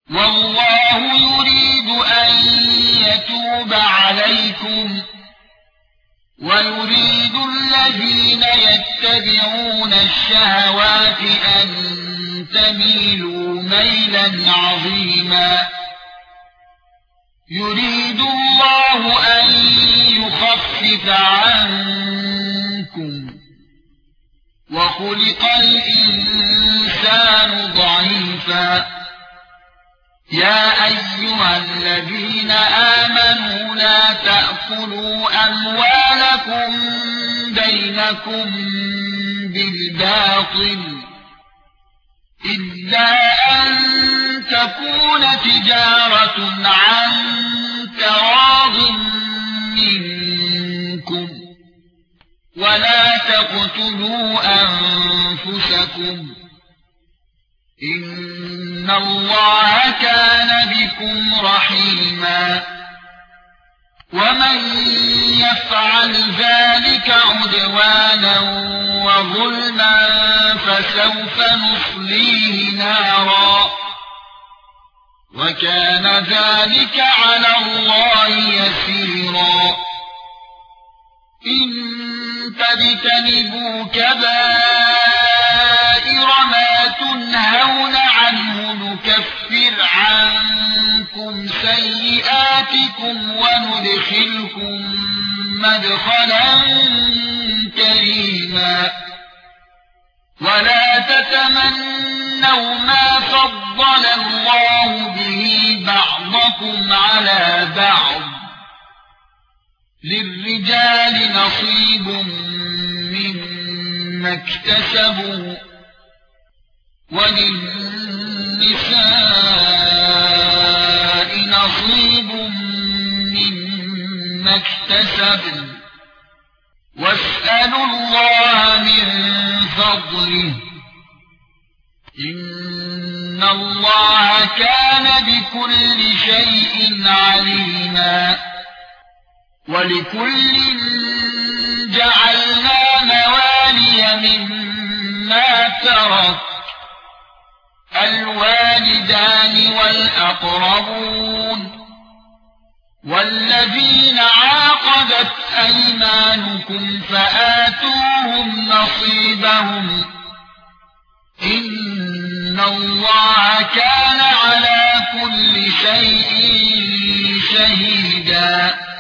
والله يريد أن يتوب عليكم ويريد الذين يتبعون الشهوات أن تميلوا ميلا عظيما يريد الله أن يخفف عنكم وخلق الإنسان ضعيفا يا أيها الذين آمنوا لا تأكلوا أموالكم بينكم بالباطل إلا أن تكون تجارة عن تراض منكم ولا تقتلوا أنفسكم إن الله كان بكم رحيما ومن يفعل ذلك عدوانا وظلما فسوف نصليه نارا وكان ذلك على الله يسيرا إن تجتنبوا كبائر ما تنهون عنه نكفر عنكم سيئاتكم وندخلكم مدخلا كريما ولا تتمنوا ما فضل الله به بعضكم على بعض للرجال نصيب مما اكتسبوا وللنساء نصيب مما اكتسبن واسألوا الله من فضله إن الله كان بكل شيء عليما ولكل جعلنا موالي مما ترك الوالدان والأقربون والذين عاقدت أيمانكم فآتوهم نصيبهم إن الله كان على كل شيء شهيدا